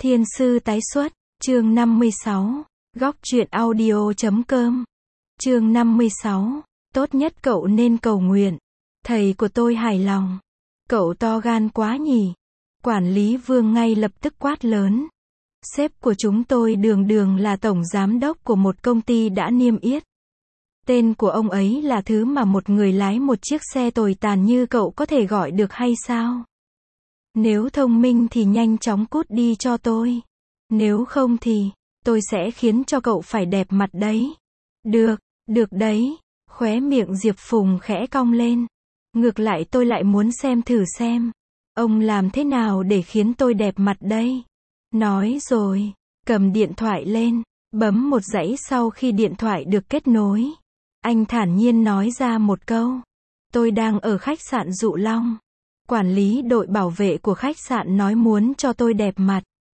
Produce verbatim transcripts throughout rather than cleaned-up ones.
Thiên sư tái xuất, chương năm mươi sáu, góc truyện audio chấm com. Chương năm mươi sáu, tốt nhất cậu nên cầu nguyện. Thầy của tôi hài lòng. Cậu to gan quá nhỉ. Quản lý Vương ngay lập tức quát lớn. Sếp của chúng tôi đường đường là tổng giám đốc của một công ty đã niêm yết. Tên của ông ấy là thứ mà một người lái một chiếc xe tồi tàn như cậu có thể gọi được hay sao? Nếu thông minh thì nhanh chóng cút đi cho tôi. Nếu không thì, tôi sẽ khiến cho cậu phải đẹp mặt đấy. Được, được đấy. Khóe miệng Diệp Phùng khẽ cong lên. Ngược lại tôi lại muốn xem thử xem. Ông làm thế nào để khiến tôi đẹp mặt đây? Nói rồi, cầm điện thoại lên, bấm một dãy sau khi điện thoại được kết nối. Anh thản nhiên nói ra một câu. Tôi đang ở khách sạn Dụ Long. Quản lý đội bảo vệ của khách sạn nói muốn cho tôi đẹp mặt.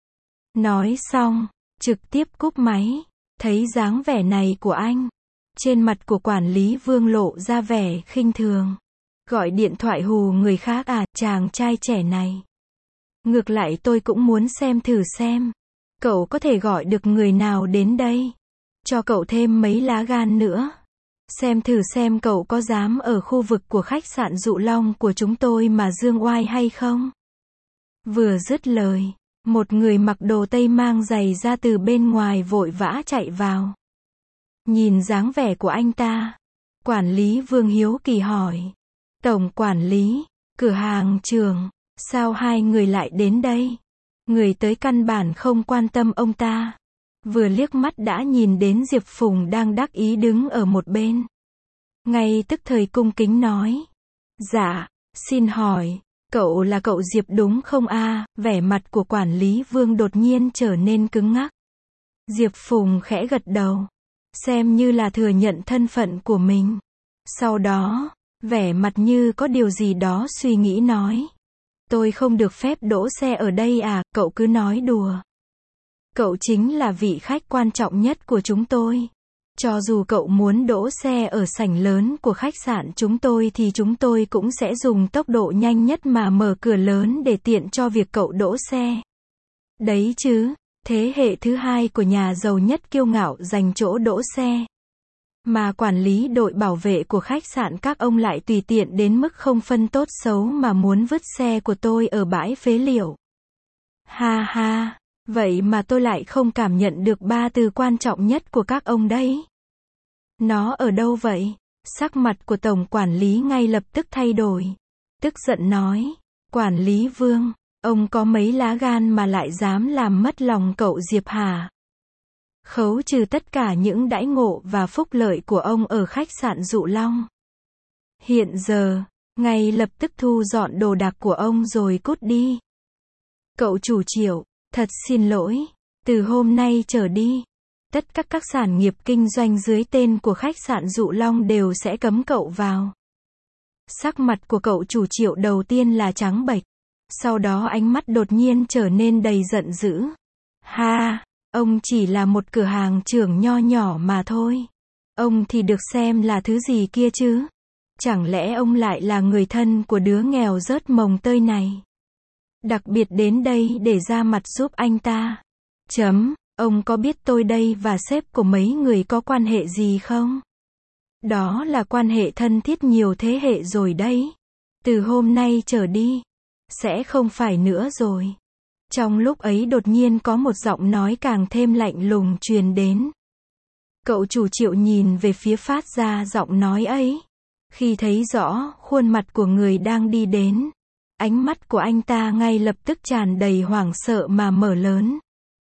Nói xong, trực tiếp cúp máy. Thấy dáng vẻ này của anh. Trên mặt của quản lý Vương lộ ra vẻ khinh thường. Gọi điện thoại hù người khác à, chàng trai trẻ này. Ngược lại tôi cũng muốn xem thử xem. Cậu có thể gọi được người nào đến đây. Cho cậu thêm mấy lá gan nữa. Xem thử xem cậu có dám ở khu vực của khách sạn Dụ Long của chúng tôi mà dương oai hay không? Vừa dứt lời, một người mặc đồ tây mang giày ra từ bên ngoài vội vã chạy vào. Nhìn dáng vẻ của anh ta, quản lý Vương hiếu kỳ hỏi. Tổng quản lý, cửa hàng trưởng, sao hai người lại đến đây? Người tới căn bản không quan tâm ông ta. Vừa liếc mắt đã nhìn đến Diệp Phùng đang đắc ý đứng ở một bên. Ngay tức thời cung kính nói. Dạ, xin hỏi, cậu là cậu Diệp đúng không a? Vẻ mặt của quản lý Vương đột nhiên trở nên cứng ngắc. Diệp Phùng khẽ gật đầu. Xem như là thừa nhận thân phận của mình. Sau đó, vẻ mặt như có điều gì đó suy nghĩ nói. Tôi không được phép đỗ xe ở đây à, cậu cứ nói đùa. Cậu chính là vị khách quan trọng nhất của chúng tôi. Cho dù cậu muốn đỗ xe ở sảnh lớn của khách sạn chúng tôi thì chúng tôi cũng sẽ dùng tốc độ nhanh nhất mà mở cửa lớn để tiện cho việc cậu đỗ xe. Đấy chứ, thế hệ thứ hai của nhà giàu nhất kiêu ngạo giành chỗ đỗ xe. Mà quản lý đội bảo vệ của khách sạn các ông lại tùy tiện đến mức không phân tốt xấu mà muốn vứt xe của tôi ở bãi phế liệu. Ha ha. Vậy mà tôi lại không cảm nhận được ba từ quan trọng nhất của các ông đấy. Nó ở đâu vậy? Sắc mặt của tổng quản lý ngay lập tức thay đổi. Tức giận nói. Quản lý Vương, ông có mấy lá gan mà lại dám làm mất lòng cậu Diệp hả? Khấu trừ tất cả những đãi ngộ và phúc lợi của ông ở khách sạn Dụ Long. Hiện giờ, ngay lập tức thu dọn đồ đạc của ông rồi cút đi. Cậu chủ Triệu. Thật xin lỗi, từ hôm nay trở đi, tất cả các sản nghiệp kinh doanh dưới tên của khách sạn Dụ Long đều sẽ cấm cậu vào. Sắc mặt của cậu chủ Triệu đầu tiên là trắng bệch, sau đó ánh mắt đột nhiên trở nên đầy giận dữ. Ha, ông chỉ là một cửa hàng trưởng nho nhỏ mà thôi. Ông thì được xem là thứ gì kia chứ? Chẳng lẽ ông lại là người thân của đứa nghèo rớt mồng tơi này? Đặc biệt đến đây để ra mặt giúp anh ta. Chấm, ông có biết tôi đây và sếp của mấy người có quan hệ gì không? Đó là quan hệ thân thiết nhiều thế hệ rồi đấy. Từ hôm nay trở đi, sẽ không phải nữa rồi. Trong lúc ấy đột nhiên có một giọng nói càng thêm lạnh lùng truyền đến. Cậu chủ Triệu nhìn về phía phát ra giọng nói ấy. Khi thấy rõ khuôn mặt của người đang đi đến, ánh mắt của anh ta ngay lập tức tràn đầy hoảng sợ mà mở lớn.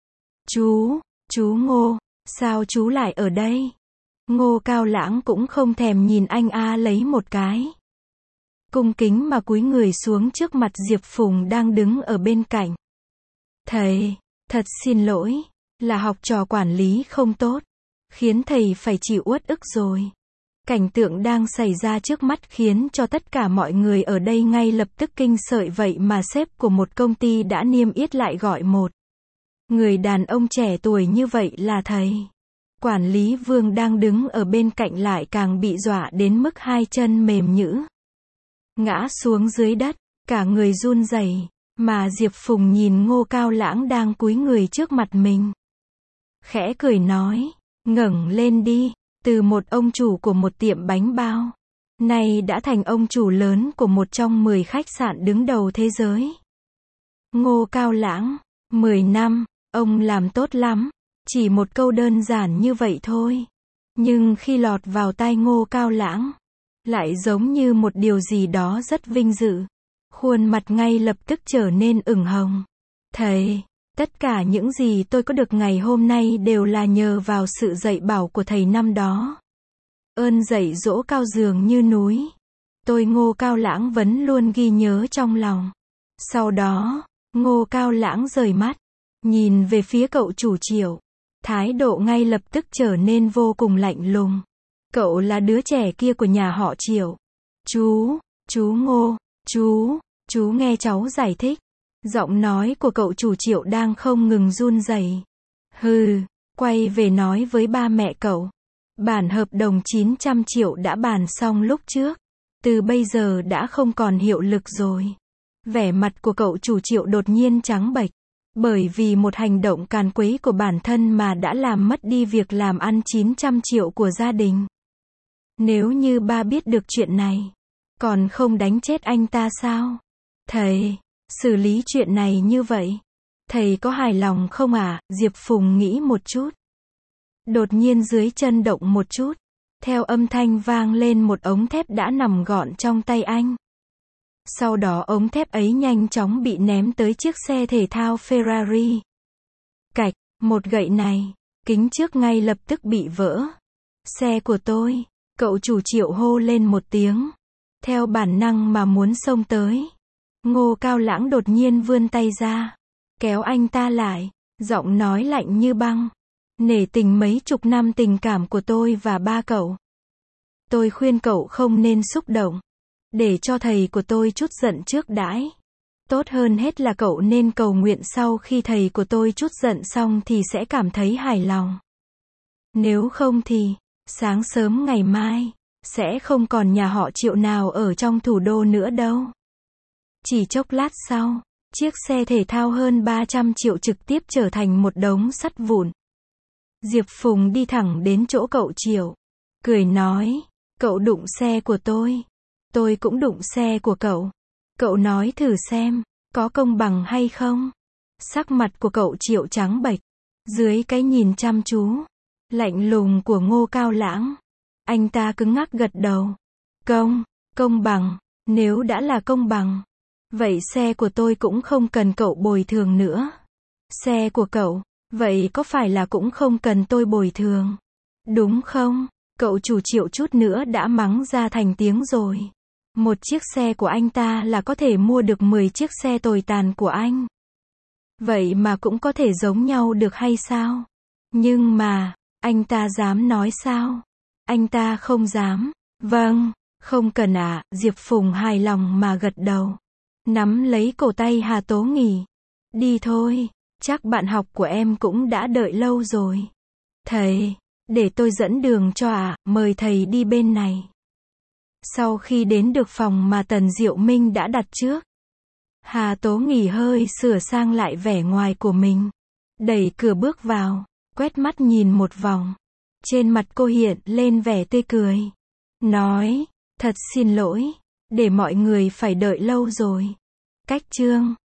Chú, chú Ngô, sao chú lại ở đây? Ngô Cao Lãng cũng không thèm nhìn anh a lấy một cái. Cung kính mà cúi người xuống trước mặt Diệp Phùng đang đứng ở bên cạnh. Thầy, thật xin lỗi, là học trò quản lý không tốt, khiến thầy phải chịu uất ức rồi. Cảnh tượng đang xảy ra trước mắt khiến cho tất cả mọi người ở đây ngay lập tức kinh sợi vậy mà sếp của một công ty đã niêm yết lại gọi một người đàn ông trẻ tuổi như vậy là thầy. Quản lý Vương đang đứng ở bên cạnh lại càng bị dọa đến mức hai chân mềm nhũn, ngã xuống dưới đất, cả người run rẩy. Mà Diệp Phùng nhìn Ngô Cao Lãng đang cúi người trước mặt mình. Khẽ cười nói, ngẩng lên đi, từ một ông chủ của một tiệm bánh bao, nay đã thành ông chủ lớn của một trong mười khách sạn đứng đầu thế giới. Ngô Cao Lãng, mười năm, ông làm tốt lắm. Chỉ một câu đơn giản như vậy thôi. Nhưng khi lọt vào tai Ngô Cao Lãng, lại giống như một điều gì đó rất vinh dự. Khuôn mặt ngay lập tức trở nên ửng hồng. Thầy, tất cả những gì tôi có được ngày hôm nay đều là nhờ vào sự dạy bảo của thầy năm đó. Ơn dạy dỗ cao dường như núi. Tôi Ngô Cao Lãng vẫn luôn ghi nhớ trong lòng. Sau đó, Ngô Cao Lãng rời mắt, nhìn về phía cậu chủ Triệu. Thái độ ngay lập tức trở nên vô cùng lạnh lùng. Cậu là đứa trẻ kia của nhà họ Triệu. Chú, chú Ngô, chú, chú nghe cháu giải thích. Giọng nói của cậu chủ Triệu đang không ngừng run rẩy. Hừ, quay về nói với ba mẹ cậu. Bản hợp đồng chín trăm triệu đã bàn xong lúc trước. Từ bây giờ đã không còn hiệu lực rồi. Vẻ mặt của cậu chủ Triệu đột nhiên trắng bệch. Bởi vì một hành động càn quấy của bản thân mà đã làm mất đi việc làm ăn chín trăm triệu của gia đình. Nếu như ba biết được chuyện này, còn không đánh chết anh ta sao? Thầy, xử lý chuyện này như vậy, thầy có hài lòng không ạ? À? Diệp Phùng nghĩ một chút. Đột nhiên dưới chân động một chút. Theo âm thanh vang lên một ống thép đã nằm gọn trong tay anh. Sau đó ống thép ấy nhanh chóng bị ném tới chiếc xe thể thao Ferrari. Cạch, một gậy này, kính trước ngay lập tức bị vỡ. Xe của tôi, cậu chủ Triệu hô lên một tiếng. Theo bản năng mà muốn xông tới. Ngô Cao Lãng đột nhiên vươn tay ra, kéo anh ta lại, giọng nói lạnh như băng. Nể tình mấy chục năm tình cảm của tôi và ba cậu. Tôi khuyên cậu không nên xúc động. Để cho thầy của tôi chút giận trước đãi. Tốt hơn hết là cậu nên cầu nguyện sau khi thầy của tôi chút giận xong thì sẽ cảm thấy hài lòng. Nếu không thì, sáng sớm ngày mai, sẽ không còn nhà họ Triệu nào ở trong thủ đô nữa đâu. Chỉ chốc lát sau, chiếc xe thể thao hơn ba trăm triệu trực tiếp trở thành một đống sắt vụn. Diệp Phùng đi thẳng đến chỗ cậu Triệu. Cười nói, cậu đụng xe của tôi. Tôi cũng đụng xe của cậu. Cậu nói thử xem, có công bằng hay không? Sắc mặt của cậu Triệu trắng bệch. Dưới cái nhìn chăm chú, lạnh lùng của Ngô Cao Lãng, anh ta cứng ngắc gật đầu. Công, công bằng, nếu đã là công bằng, vậy xe của tôi cũng không cần cậu bồi thường nữa. Xe của cậu, vậy có phải là cũng không cần tôi bồi thường? Đúng không? Cậu chủ Triệu chút nữa đã mắng ra thành tiếng rồi. Một chiếc xe của anh ta là có thể mua được mười chiếc xe tồi tàn của anh. Vậy mà cũng có thể giống nhau được hay sao? Nhưng mà, anh ta dám nói sao? Anh ta không dám. Vâng, không cần ạ. À. Diệp Phùng hài lòng mà gật đầu. Nắm lấy cổ tay Hà Tố Nghỉ. Đi thôi, chắc bạn học của em cũng đã đợi lâu rồi. Thầy, để tôi dẫn đường cho ạ, à. Mời thầy đi bên này. Sau khi đến được phòng mà Tần Diệu Minh đã đặt trước, Hà Tố Nghỉ hơi sửa sang lại vẻ ngoài của mình. Đẩy cửa bước vào, quét mắt nhìn một vòng. Trên mặt cô hiện lên vẻ tươi cười. Nói, thật xin lỗi, để mọi người phải đợi lâu rồi. Cách chương